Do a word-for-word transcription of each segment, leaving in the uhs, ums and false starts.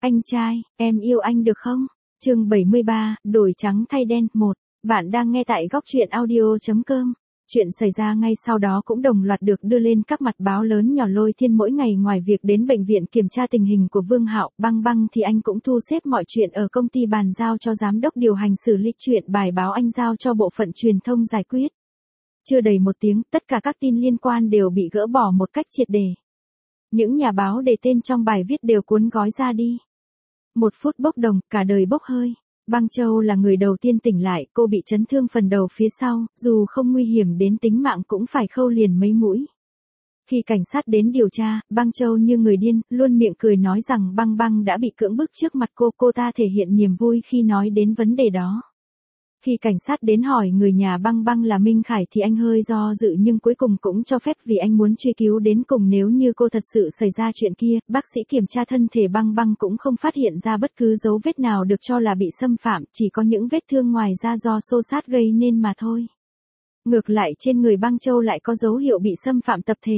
Anh trai, em yêu anh được không? Chương bảy mươi ba, đổi trắng thay đen. Một. Bạn đang nghe tại góc truyện audio chấm com. Chuyện xảy ra ngay sau đó cũng đồng loạt được đưa lên các mặt báo lớn nhỏ Lôi Thiên mỗi ngày. Ngoài việc đến bệnh viện kiểm tra tình hình của Vương Hạo, Băng Băng thì anh cũng thu xếp mọi chuyện ở công ty bàn giao cho giám đốc điều hành xử lý chuyện bài báo anh giao cho bộ phận truyền thông giải quyết. Chưa đầy một tiếng, tất cả các tin liên quan đều bị gỡ bỏ một cách triệt để. Những nhà báo để tên trong bài viết đều cuốn gói ra đi. Một phút bốc đồng, cả đời bốc hơi. Băng Châu là người đầu tiên tỉnh lại, cô bị chấn thương phần đầu phía sau, dù không nguy hiểm đến tính mạng cũng phải khâu liền mấy mũi. Khi cảnh sát đến điều tra, Băng Châu như người điên, luôn miệng cười nói rằng Băng Băng đã bị cưỡng bức trước mặt cô, cô ta thể hiện niềm vui khi nói đến vấn đề đó. Khi cảnh sát đến hỏi người nhà Băng Băng là Minh Khải thì anh hơi do dự nhưng cuối cùng cũng cho phép vì anh muốn truy cứu đến cùng nếu như cô thật sự xảy ra chuyện kia. Bác sĩ kiểm tra thân thể Băng Băng cũng không phát hiện ra bất cứ dấu vết nào được cho là bị xâm phạm, chỉ có những vết thương ngoài da do xô xát gây nên mà thôi. Ngược lại trên người Băng Châu lại có dấu hiệu bị xâm phạm tập thể.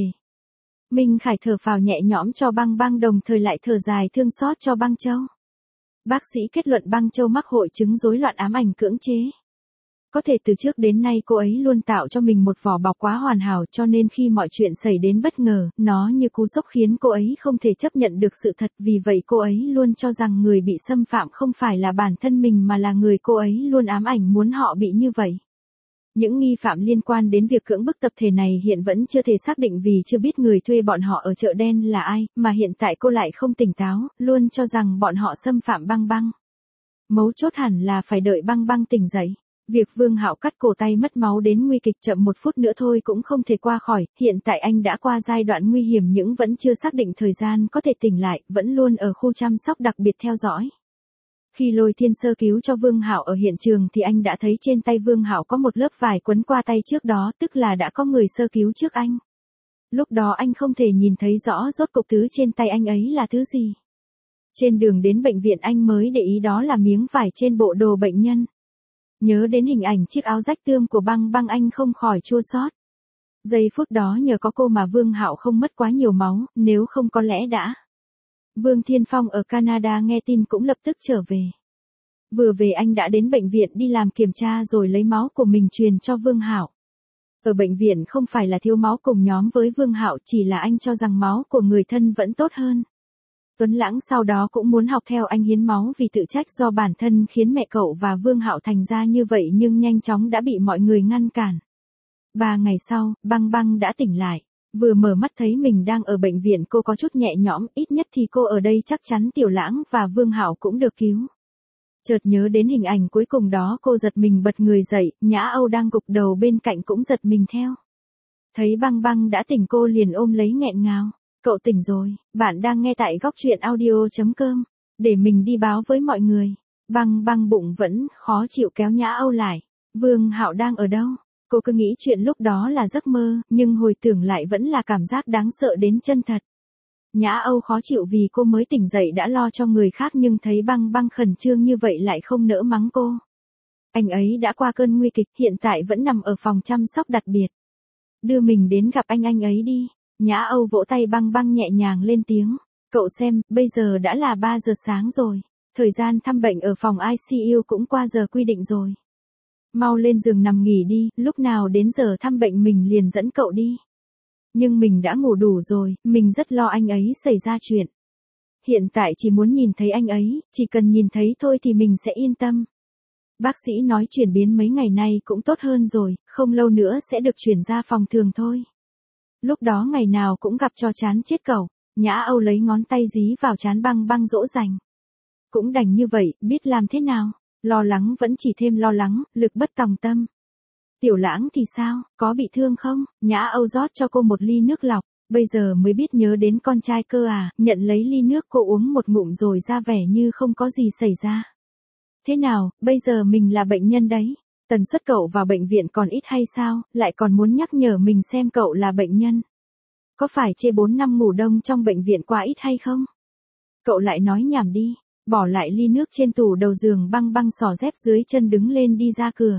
Minh Khải thở phào nhẹ nhõm cho Băng Băng đồng thời lại thở dài thương xót cho Băng Châu. Bác sĩ kết luận Băng Châu mắc hội chứng rối loạn ám ảnh cưỡng chế. Có thể từ trước đến nay cô ấy luôn tạo cho mình một vỏ bọc quá hoàn hảo cho nên khi mọi chuyện xảy đến bất ngờ, nó như cú sốc khiến cô ấy không thể chấp nhận được sự thật. Vì vậy cô ấy luôn cho rằng người bị xâm phạm không phải là bản thân mình mà là người cô ấy luôn ám ảnh muốn họ bị như vậy. Những nghi phạm liên quan đến việc cưỡng bức tập thể này hiện vẫn chưa thể xác định vì chưa biết người thuê bọn họ ở chợ đen là ai, mà hiện tại cô lại không tỉnh táo, luôn cho rằng bọn họ xâm phạm Băng Băng. Mấu chốt hẳn là phải đợi Băng Băng tỉnh dậy. Việc Vương Hạo cắt cổ tay mất máu đến nguy kịch chậm một phút nữa thôi cũng không thể qua khỏi, hiện tại anh đã qua giai đoạn nguy hiểm nhưng vẫn chưa xác định thời gian có thể tỉnh lại, vẫn luôn ở khu chăm sóc đặc biệt theo dõi. Khi Lôi Thiên sơ cứu cho Vương Hạo ở hiện trường thì anh đã thấy trên tay Vương Hạo có một lớp vải quấn qua tay trước đó, tức là đã có người sơ cứu trước anh. Lúc đó anh không thể nhìn thấy rõ rốt cục thứ trên tay anh ấy là thứ gì. Trên đường đến bệnh viện anh mới để ý đó là miếng vải trên bộ đồ bệnh nhân. Nhớ đến hình ảnh chiếc áo rách tươm của Băng Băng anh không khỏi chua xót. Giây phút đó nhờ có cô mà Vương Hạo không mất quá nhiều máu, nếu không có lẽ đã. Vương Thiên Phong ở Canada nghe tin cũng lập tức trở về. Vừa về anh đã đến bệnh viện đi làm kiểm tra rồi lấy máu của mình truyền cho Vương Hạo. Ở bệnh viện không phải là thiếu máu cùng nhóm với Vương Hạo, chỉ là anh cho rằng máu của người thân vẫn tốt hơn. Tuấn Lãng sau đó cũng muốn học theo anh hiến máu vì tự trách do bản thân khiến mẹ cậu và Vương Hạo thành ra như vậy nhưng nhanh chóng đã bị mọi người ngăn cản. Ba ngày sau, Băng Băng đã tỉnh lại. Vừa mở mắt thấy mình đang ở bệnh viện cô có chút nhẹ nhõm, ít nhất thì cô ở đây chắc chắn Tiểu Lãng và Vương Hạo cũng được cứu. Chợt nhớ đến hình ảnh cuối cùng đó cô giật mình bật người dậy, Nhã Âu đang gục đầu bên cạnh cũng giật mình theo. Thấy Băng Băng đã tỉnh cô liền ôm lấy nghẹn ngào. Cậu tỉnh rồi, bạn đang nghe tại góc truyện audio chấm com, để mình đi báo với mọi người. Băng Băng bụng vẫn khó chịu kéo Nhã Âu lại. Vương Hạo đang ở đâu? Cô cứ nghĩ chuyện lúc đó là giấc mơ, nhưng hồi tưởng lại vẫn là cảm giác đáng sợ đến chân thật. Nhã Âu khó chịu vì cô mới tỉnh dậy đã lo cho người khác nhưng thấy Băng Băng khẩn trương như vậy lại không nỡ mắng cô. Anh ấy đã qua cơn nguy kịch, hiện tại vẫn nằm ở phòng chăm sóc đặc biệt. Đưa mình đến gặp anh anh ấy đi. Nhã Âu vỗ tay Băng Băng nhẹ nhàng lên tiếng. Cậu xem, bây giờ đã là ba giờ sáng rồi. Thời gian thăm bệnh ở phòng i xê u cũng qua giờ quy định rồi. Mau lên giường nằm nghỉ đi, lúc nào đến giờ thăm bệnh mình liền dẫn cậu đi. Nhưng mình đã ngủ đủ rồi, mình rất lo anh ấy xảy ra chuyện. Hiện tại chỉ muốn nhìn thấy anh ấy, chỉ cần nhìn thấy thôi thì mình sẽ yên tâm. Bác sĩ nói chuyển biến mấy ngày nay cũng tốt hơn rồi, không lâu nữa sẽ được chuyển ra phòng thường thôi. Lúc đó ngày nào cũng gặp cho chán chết cậu. Nhã Âu lấy ngón tay dí vào trán Băng Băng dỗ dành. Cũng đành như vậy, biết làm thế nào. Lo lắng vẫn chỉ thêm lo lắng, lực bất tòng tâm. Tiểu Lãng thì sao, có bị thương không? Nhã Âu rót cho cô một ly nước lọc. Bây giờ mới biết nhớ đến con trai cơ à, nhận lấy ly nước cô uống một ngụm rồi ra vẻ như không có gì xảy ra. Thế nào, bây giờ mình là bệnh nhân đấy. Tần suất cậu vào bệnh viện còn ít hay sao, lại còn muốn nhắc nhở mình xem cậu là bệnh nhân. Có phải chê bốn năm ngủ đông trong bệnh viện quá ít hay không? Cậu lại nói nhảm đi, bỏ lại ly nước trên tủ đầu giường. Băng Băng xỏ dép dưới chân đứng lên đi ra cửa.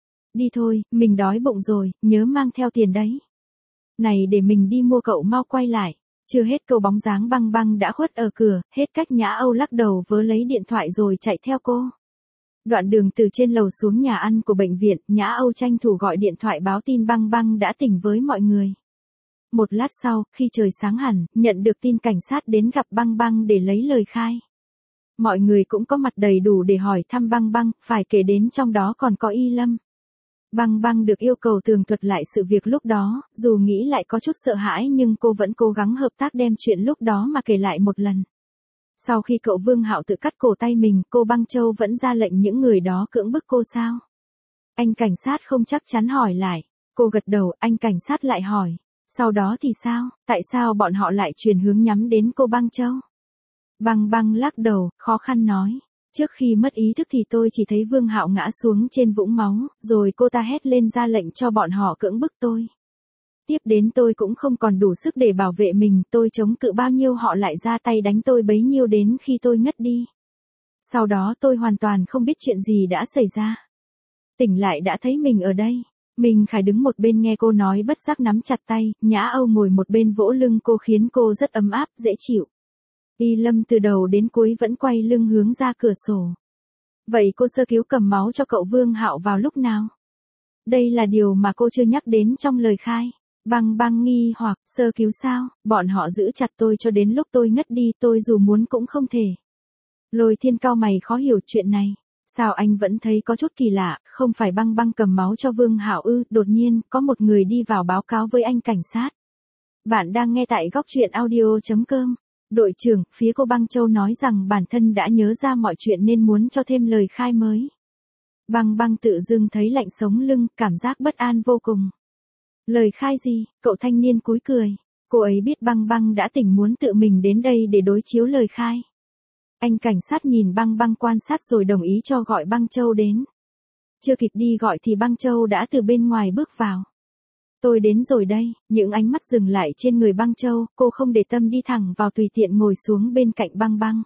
Đi thôi, mình đói bụng rồi, nhớ mang theo tiền đấy. Này để mình đi mua, cậu mau quay lại. Chưa hết câu bóng dáng Băng Băng đã khuất ở cửa, hết cách Nhã Âu lắc đầu vớ lấy điện thoại rồi chạy theo cô. Đoạn đường từ trên lầu xuống nhà ăn của bệnh viện, Nhã Âu tranh thủ gọi điện thoại báo tin Băng Băng đã tỉnh với mọi người. Một lát sau, khi trời sáng hẳn, nhận được tin cảnh sát đến gặp Băng Băng để lấy lời khai. Mọi người cũng có mặt đầy đủ để hỏi thăm Băng Băng, phải kể đến trong đó còn có Y Lâm. Băng Băng được yêu cầu tường thuật lại sự việc lúc đó, dù nghĩ lại có chút sợ hãi nhưng cô vẫn cố gắng hợp tác đem chuyện lúc đó mà kể lại một lần. Sau khi cậu Vương Hạo tự cắt cổ tay mình, cô Băng Châu vẫn ra lệnh những người đó cưỡng bức cô sao? Anh cảnh sát không chắc chắn hỏi lại. Cô gật đầu, anh cảnh sát lại hỏi. Sau đó thì sao? Tại sao bọn họ lại chuyển hướng nhắm đến cô Băng Châu? Băng Băng lắc đầu, khó khăn nói. Trước khi mất ý thức thì tôi chỉ thấy Vương Hạo ngã xuống trên vũng máu, rồi cô ta hét lên ra lệnh cho bọn họ cưỡng bức tôi. Tiếp đến tôi cũng không còn đủ sức để bảo vệ mình, tôi chống cự bao nhiêu họ lại ra tay đánh tôi bấy nhiêu đến khi tôi ngất đi. Sau đó tôi hoàn toàn không biết chuyện gì đã xảy ra. Tỉnh lại đã thấy mình ở đây. Mình Khải đứng một bên nghe cô nói bất giác nắm chặt tay, Nhã Âu ngồi một bên vỗ lưng cô khiến cô rất ấm áp, dễ chịu. Y Lâm từ đầu đến cuối vẫn quay lưng hướng ra cửa sổ. Vậy cô sơ cứu cầm máu cho cậu Vương Hạo vào lúc nào? Đây là điều mà cô chưa nhắc đến trong lời khai. Băng Băng nghi hoặc, sơ cứu sao? Bọn họ giữ chặt tôi cho đến lúc tôi ngất đi, tôi dù muốn cũng không thể. Lôi Thiên cau mày khó hiểu chuyện này. Sao anh vẫn thấy có chút kỳ lạ, không phải Băng Băng cầm máu cho Vương Hạo ư? Đột nhiên, có một người đi vào báo cáo với anh cảnh sát. Bạn đang nghe tại góc truyện audio chấm com. Đội trưởng, phía cô Băng Châu nói rằng bản thân đã nhớ ra mọi chuyện nên muốn cho thêm lời khai mới. Băng Băng tự dưng thấy lạnh sống lưng, cảm giác bất an vô cùng. Lời khai gì? Cậu thanh niên cúi cười. Cô ấy biết Băng Băng đã tỉnh muốn tự mình đến đây để đối chiếu lời khai. Anh cảnh sát nhìn Băng Băng quan sát rồi đồng ý cho gọi Băng Châu đến. Chưa kịp đi gọi thì Băng Châu đã từ bên ngoài bước vào. Tôi đến rồi đây, những ánh mắt dừng lại trên người Băng Châu, cô không để tâm đi thẳng vào tùy tiện ngồi xuống bên cạnh Băng Băng.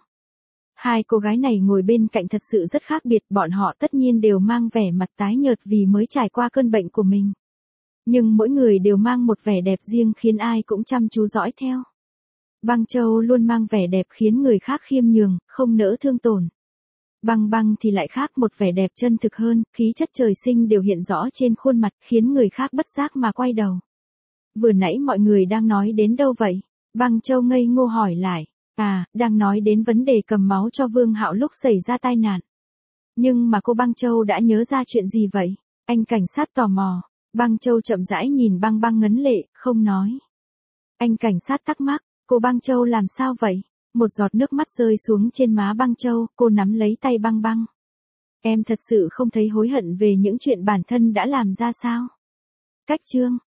Hai cô gái này ngồi bên cạnh thật sự rất khác biệt, bọn họ tất nhiên đều mang vẻ mặt tái nhợt vì mới trải qua cơn bệnh của mình. Nhưng mỗi người đều mang một vẻ đẹp riêng khiến ai cũng chăm chú dõi theo. Băng Châu luôn mang vẻ đẹp khiến người khác khiêm nhường, không nỡ thương tổn. Băng Băng thì lại khác, một vẻ đẹp chân thực hơn, khí chất trời sinh đều hiện rõ trên khuôn mặt khiến người khác bất giác mà quay đầu. Vừa nãy mọi người đang nói đến đâu vậy? Băng Châu ngây ngô hỏi lại. À, đang nói đến vấn đề cầm máu cho Vương Hạo lúc xảy ra tai nạn. Nhưng mà cô Băng Châu đã nhớ ra chuyện gì vậy? Anh cảnh sát tò mò. Băng Châu chậm rãi nhìn Băng Băng ngấn lệ, không nói. Anh cảnh sát thắc mắc, cô Băng Châu làm sao vậy? Một giọt nước mắt rơi xuống trên má Băng Châu, cô nắm lấy tay Băng Băng. Em thật sự không thấy hối hận về những chuyện bản thân đã làm ra sao? Cách chương